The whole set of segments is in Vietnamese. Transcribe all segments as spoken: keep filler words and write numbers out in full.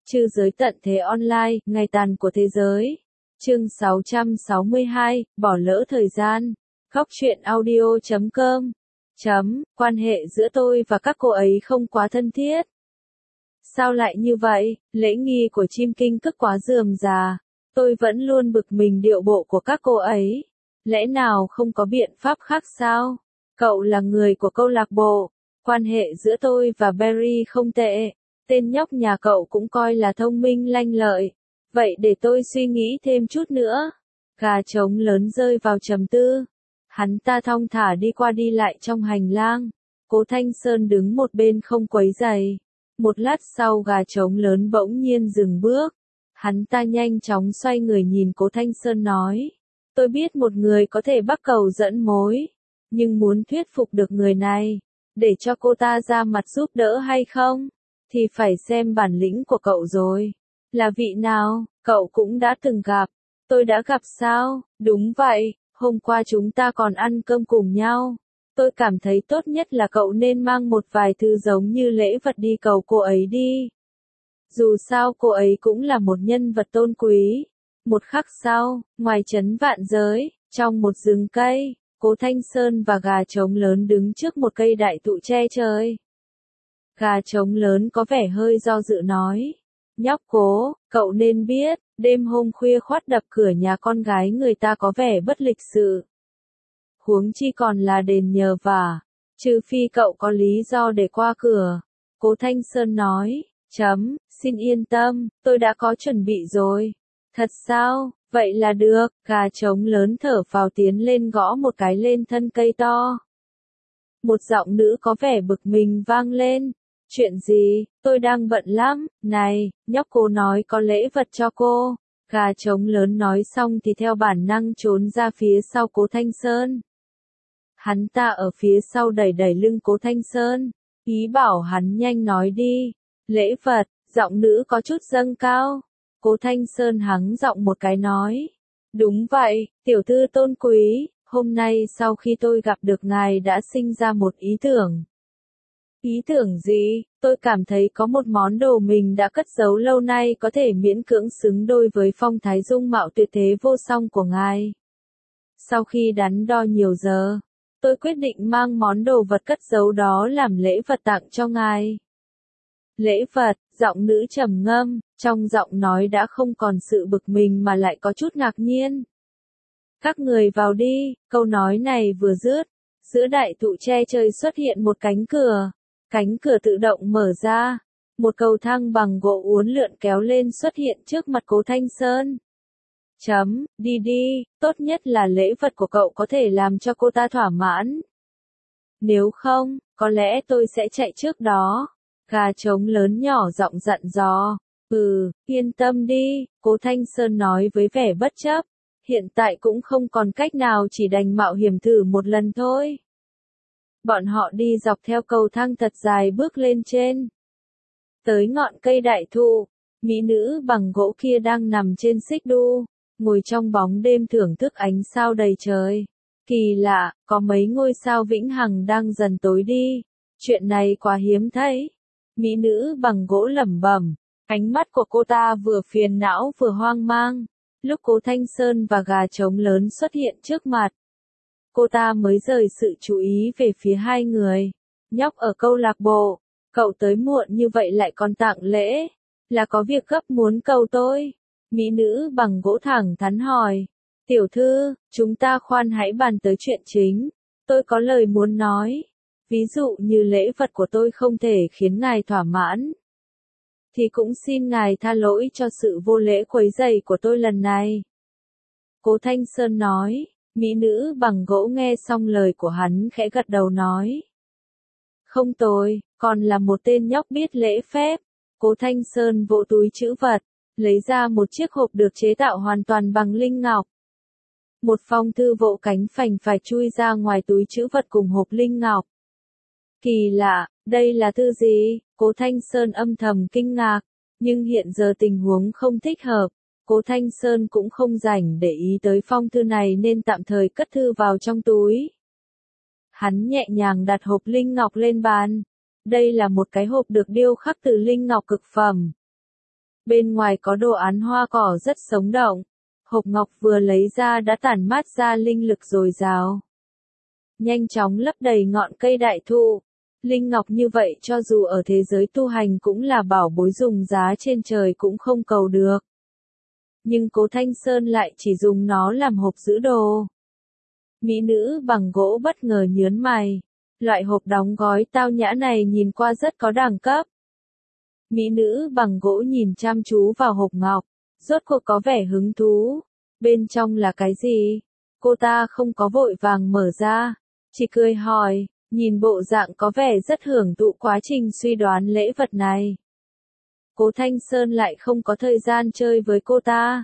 Trư giới tận thế online, ngày tàn của thế giới. Chương sáu trăm sáu mươi hai, bỏ lỡ thời gian. Góc truyện audio chấm com. Chấm, quan hệ giữa tôi và các cô ấy không quá thân thiết. Sao lại như vậy, lễ nghi của chim kinh cức quá rườm rà. Tôi vẫn luôn bực mình điệu bộ của các cô ấy. Lẽ nào không có biện pháp khác sao? Cậu là người của câu lạc bộ. Quan hệ giữa tôi và Barry không tệ. Tên nhóc nhà cậu cũng coi là thông minh lanh lợi. Vậy để tôi suy nghĩ thêm chút nữa. Gà trống lớn rơi vào trầm tư. Hắn ta thong thả đi qua đi lại trong hành lang. Cố Thanh Sơn đứng một bên không quấy rầy. Một lát sau gà trống lớn bỗng nhiên dừng bước. Hắn ta nhanh chóng xoay người nhìn Cố Thanh Sơn nói. Tôi biết một người có thể bắt cầu dẫn mối. Nhưng muốn thuyết phục được người này. Để cho cô ta ra mặt giúp đỡ hay không? Thì phải xem bản lĩnh của cậu rồi. Là vị nào, cậu cũng đã từng gặp. Tôi đã gặp sao? Đúng vậy, hôm qua chúng ta còn ăn cơm cùng nhau. Tôi cảm thấy tốt nhất là cậu nên mang một vài thứ giống như lễ vật đi cầu cô ấy đi. Dù sao cô ấy cũng là một nhân vật tôn quý. Một khắc sau, ngoài trấn Vạn Giới, trong một rừng cây, Cố Thanh Sơn và gà trống lớn đứng trước một cây đại thụ che trời. Gà trống lớn có vẻ hơi do dự nói. Nhóc Cố, cậu nên biết, đêm hôm khuya khoắt đập cửa nhà con gái người ta có vẻ bất lịch sự. Huống chi còn là đền nhờ vả, trừ phi cậu có lý do để qua cửa. Cố Thanh Sơn nói, chấm, xin yên tâm, tôi đã có chuẩn bị rồi. Thật sao, vậy là được, gà trống lớn thở phào tiến lên gõ một cái lên thân cây to. Một giọng nữ có vẻ bực mình vang lên. Chuyện gì, tôi đang bận lắm, này, nhóc Cố nói có lễ vật cho cô. Gà trống lớn nói xong thì theo bản năng trốn ra phía sau Cố Thanh Sơn. Hắn ta ở phía sau đẩy đẩy lưng Cố Thanh Sơn, ý bảo hắn nhanh nói đi. Lễ vật, giọng nữ có chút dâng cao. Cố Thanh Sơn hắng giọng một cái nói. Đúng vậy, tiểu thư tôn quý, hôm nay sau khi tôi gặp được ngài đã sinh ra một ý tưởng. Ý tưởng gì? Tôi cảm thấy có một món đồ mình đã cất giấu lâu nay có thể miễn cưỡng xứng đôi với phong thái dung mạo tuyệt thế vô song của ngài. Sau khi đắn đo nhiều giờ, tôi quyết định mang món đồ vật cất giấu đó làm lễ vật tặng cho ngài. Lễ vật, giọng nữ trầm ngâm, trong giọng nói đã không còn sự bực mình mà lại có chút ngạc nhiên. Các người vào đi, câu nói này vừa dứt, giữa đại thụ che trời xuất hiện một cánh cửa. Cánh cửa tự động mở ra, một cầu thang bằng gỗ uốn lượn kéo lên xuất hiện trước mặt Cố Thanh Sơn. Chấm, đi đi, tốt nhất là lễ vật của cậu có thể làm cho cô ta thỏa mãn. Nếu không, có lẽ tôi sẽ chạy trước đó. Gà trống lớn nhỏ giọng dặn dò. Ừ, yên tâm đi, Cố Thanh Sơn nói với vẻ bất chấp. Hiện tại cũng không còn cách nào chỉ đành mạo hiểm thử một lần thôi. Bọn họ đi dọc theo cầu thang thật dài bước lên trên. Tới ngọn cây đại thụ, mỹ nữ bằng gỗ kia đang nằm trên xích đu, ngồi trong bóng đêm thưởng thức ánh sao đầy trời. Kỳ lạ, có mấy ngôi sao vĩnh hằng đang dần tối đi. Chuyện này quá hiếm thấy. Mỹ nữ bằng gỗ lẩm bẩm, ánh mắt của cô ta vừa phiền não vừa hoang mang. Lúc Cố Thanh Sơn và gà trống lớn xuất hiện trước mặt, cô ta mới rời sự chú ý về phía hai người. Nhóc ở câu lạc bộ, cậu tới muộn như vậy lại còn tặng lễ, là có việc gấp muốn cầu tôi? Mỹ nữ bằng gỗ thẳng thắn hỏi. Tiểu thư, chúng ta khoan hãy bàn tới chuyện chính. Tôi có lời muốn nói. Ví dụ như lễ vật của tôi không thể khiến ngài thỏa mãn, thì cũng xin ngài tha lỗi cho sự vô lễ quấy rầy của tôi lần này. Cố Thanh Sơn nói. Mỹ nữ bằng gỗ nghe xong lời của hắn khẽ gật đầu nói. Không tồi, còn là một tên nhóc biết lễ phép. Cố Thanh Sơn vỗ túi trữ vật, lấy ra một chiếc hộp được chế tạo hoàn toàn bằng linh ngọc. Một phong thư vỗ cánh phành phải chui ra ngoài túi trữ vật cùng hộp linh ngọc. Kỳ lạ, đây là thư gì? Cố Thanh Sơn âm thầm kinh ngạc, nhưng hiện giờ tình huống không thích hợp. Cố Thanh Sơn cũng không rảnh để ý tới phong thư này nên tạm thời cất thư vào trong túi. Hắn nhẹ nhàng đặt hộp linh ngọc lên bàn. Đây là một cái hộp được điêu khắc từ linh ngọc cực phẩm. Bên ngoài có đồ án hoa cỏ rất sống động. Hộp ngọc vừa lấy ra đã tản mát ra linh lực dồi dào. Nhanh chóng lấp đầy ngọn cây đại thụ. Linh ngọc như vậy cho dù ở thế giới tu hành cũng là bảo bối dùng giá trên trời cũng không cầu được. Nhưng Cố Thanh Sơn lại chỉ dùng nó làm hộp giữ đồ. Mỹ nữ bằng gỗ bất ngờ nhớn mày. Loại hộp đóng gói tao nhã này nhìn qua rất có đẳng cấp. Mỹ nữ bằng gỗ nhìn chăm chú vào hộp ngọc, rốt cuộc có vẻ hứng thú. Bên trong là cái gì? Cô ta không có vội vàng mở ra, chỉ cười hỏi, nhìn bộ dạng có vẻ rất hưởng thụ quá trình suy đoán lễ vật này. Cố Thanh Sơn lại không có thời gian chơi với cô ta,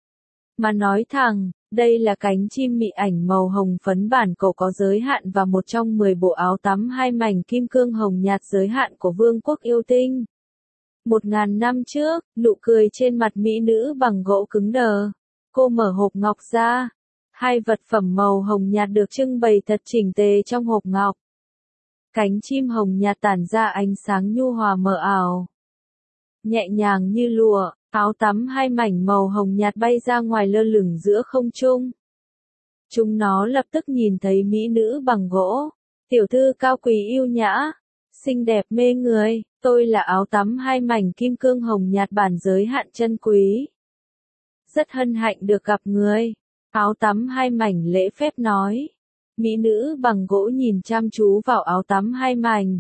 mà nói thẳng, đây là cánh chim mị ảnh màu hồng phấn bản cổ có giới hạn và một trong mười bộ áo tắm hai mảnh kim cương hồng nhạt giới hạn của Vương quốc yêu tinh. Một ngàn năm trước, nụ cười trên mặt mỹ nữ bằng gỗ cứng đờ. Cô mở hộp ngọc ra. Hai vật phẩm màu hồng nhạt được trưng bày thật chỉnh tề trong hộp ngọc. Cánh chim hồng nhạt tản ra ánh sáng nhu hòa mờ ảo. Nhẹ nhàng như lụa, áo tắm hai mảnh màu hồng nhạt bay ra ngoài lơ lửng giữa không trung. Chúng nó lập tức nhìn thấy mỹ nữ bằng gỗ. Tiểu thư cao quý yêu nhã, xinh đẹp mê người, tôi là áo tắm hai mảnh kim cương hồng nhạt bản giới hạn chân quý. Rất hân hạnh được gặp người. Áo tắm hai mảnh lễ phép nói. Mỹ nữ bằng gỗ nhìn chăm chú vào áo tắm hai mảnh.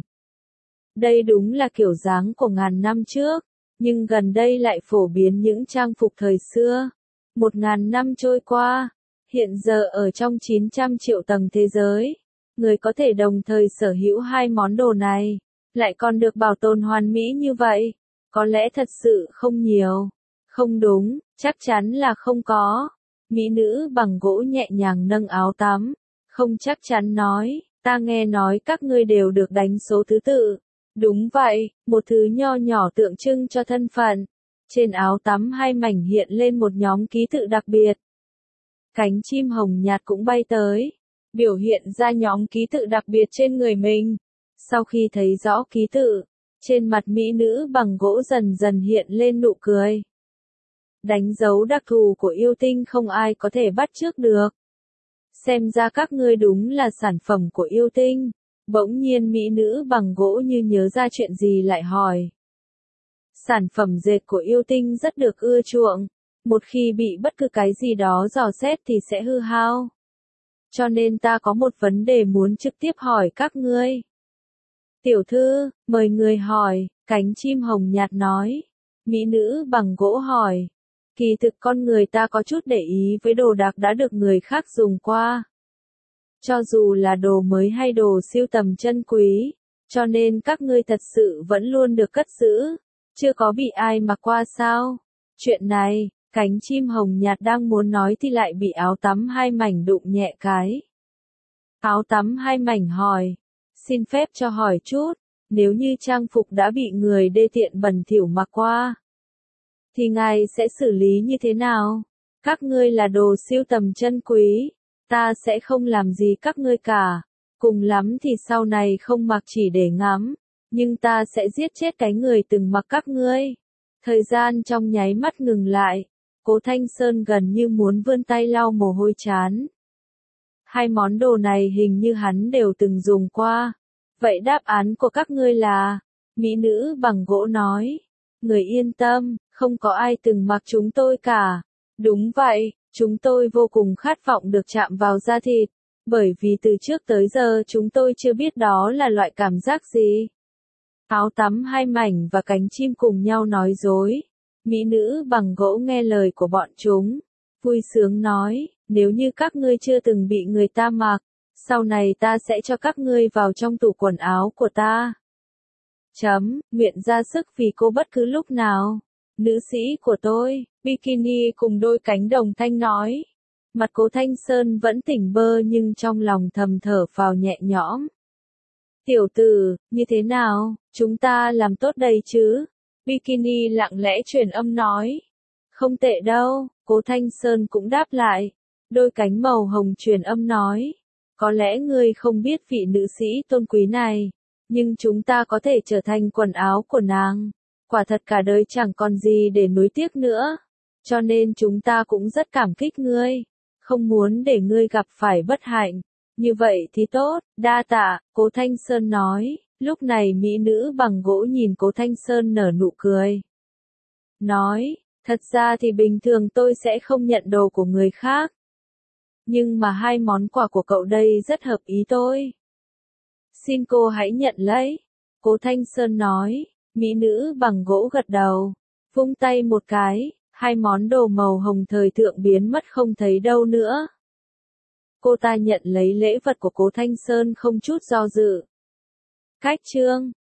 Đây đúng là kiểu dáng của ngàn năm trước, nhưng gần đây lại phổ biến những trang phục thời xưa. Một ngàn năm trôi qua, hiện giờ ở trong chín trăm triệu tầng thế giới, người có thể đồng thời sở hữu hai món đồ này, lại còn được bảo tồn hoàn mỹ như vậy, có lẽ thật sự không nhiều. Không đúng, chắc chắn là không có. Mỹ nữ bằng gỗ nhẹ nhàng nâng áo tắm, không chắc chắn nói, ta nghe nói các ngươi đều được đánh số thứ tự. Đúng vậy, một thứ nho nhỏ tượng trưng cho thân phận. Trên áo tắm hai mảnh hiện lên một nhóm ký tự đặc biệt. Cánh chim hồng nhạt cũng bay tới, biểu hiện ra nhóm ký tự đặc biệt trên người mình. Sau khi thấy rõ ký tự, trên mặt mỹ nữ bằng gỗ dần dần hiện lên nụ cười. Đánh dấu đặc thù của yêu tinh không ai có thể bắt chước được. Xem ra các ngươi đúng là sản phẩm của yêu tinh. Bỗng nhiên mỹ nữ bằng gỗ như nhớ ra chuyện gì lại hỏi. Sản phẩm dệt của yêu tinh rất được ưa chuộng. Một khi bị bất cứ cái gì đó dò xét thì sẽ hư hao. Cho nên ta có một vấn đề muốn trực tiếp hỏi các ngươi. Tiểu thư, mời người hỏi, cánh chim hồng nhạt nói. Mỹ nữ bằng gỗ hỏi. Kỳ thực con người ta có chút để ý với đồ đạc đã được người khác dùng qua. Cho dù là đồ mới hay đồ siêu tầm chân quý, cho nên các ngươi thật sự vẫn luôn được cất giữ, chưa có bị ai mặc qua sao? Chuyện này, cánh chim hồng nhạt đang muốn nói thì lại bị áo tắm hai mảnh đụng nhẹ cái. Áo tắm hai mảnh hỏi, xin phép cho hỏi chút, nếu như trang phục đã bị người đê tiện bẩn thỉu mặc qua, thì ngài sẽ xử lý như thế nào? Các ngươi là đồ siêu tầm chân quý, ta sẽ không làm gì các ngươi cả, cùng lắm thì sau này không mặc chỉ để ngắm, nhưng ta sẽ giết chết cái người từng mặc các ngươi. Thời gian trong nháy mắt ngừng lại, Cố Thanh Sơn gần như muốn vươn tay lau mồ hôi chán. Hai món đồ này hình như hắn đều từng dùng qua. Vậy đáp án của các ngươi là? Mỹ nữ bằng gỗ nói. Người yên tâm, không có ai từng mặc chúng tôi cả. Đúng vậy, chúng tôi vô cùng khát vọng được chạm vào da thịt, bởi vì từ trước tới giờ chúng tôi chưa biết đó là loại cảm giác gì. Áo tắm hai mảnh và cánh chim cùng nhau nói dối. Mỹ nữ bằng gỗ nghe lời của bọn chúng, vui sướng nói, nếu như các ngươi chưa từng bị người ta mặc, sau này ta sẽ cho các ngươi vào trong tủ quần áo của ta. Chấm, nguyện ra sức vì cô bất cứ lúc nào. Nữ sĩ của tôi, bikini cùng đôi cánh đồng thanh nói. Mặt Cố Thanh Sơn vẫn tỉnh bơ nhưng trong lòng thầm thở phào nhẹ nhõm. Tiểu tử, như thế nào, chúng ta làm tốt đây chứ? Bikini lặng lẽ truyền âm nói. Không tệ đâu, Cố Thanh Sơn cũng đáp lại. Đôi cánh màu hồng truyền âm nói. Có lẽ ngươi không biết vị nữ sĩ tôn quý này, nhưng chúng ta có thể trở thành quần áo của nàng. Quả thật cả đời chẳng còn gì để nuối tiếc nữa. Cho nên chúng ta cũng rất cảm kích ngươi. Không muốn để ngươi gặp phải bất hạnh. Như vậy thì tốt, đa tạ, Cố Thanh Sơn nói. Lúc này mỹ nữ bằng gỗ nhìn Cố Thanh Sơn nở nụ cười. Nói, thật ra thì bình thường tôi sẽ không nhận đồ của người khác. Nhưng mà hai món quà của cậu đây rất hợp ý tôi. Xin cô hãy nhận lấy. Cố Thanh Sơn nói, mỹ nữ bằng gỗ gật đầu. Vung tay một cái, hai món đồ màu hồng thời thượng biến mất không thấy đâu nữa. Cô ta nhận lấy lễ vật của Cố Thanh Sơn không chút do dự. Cách chương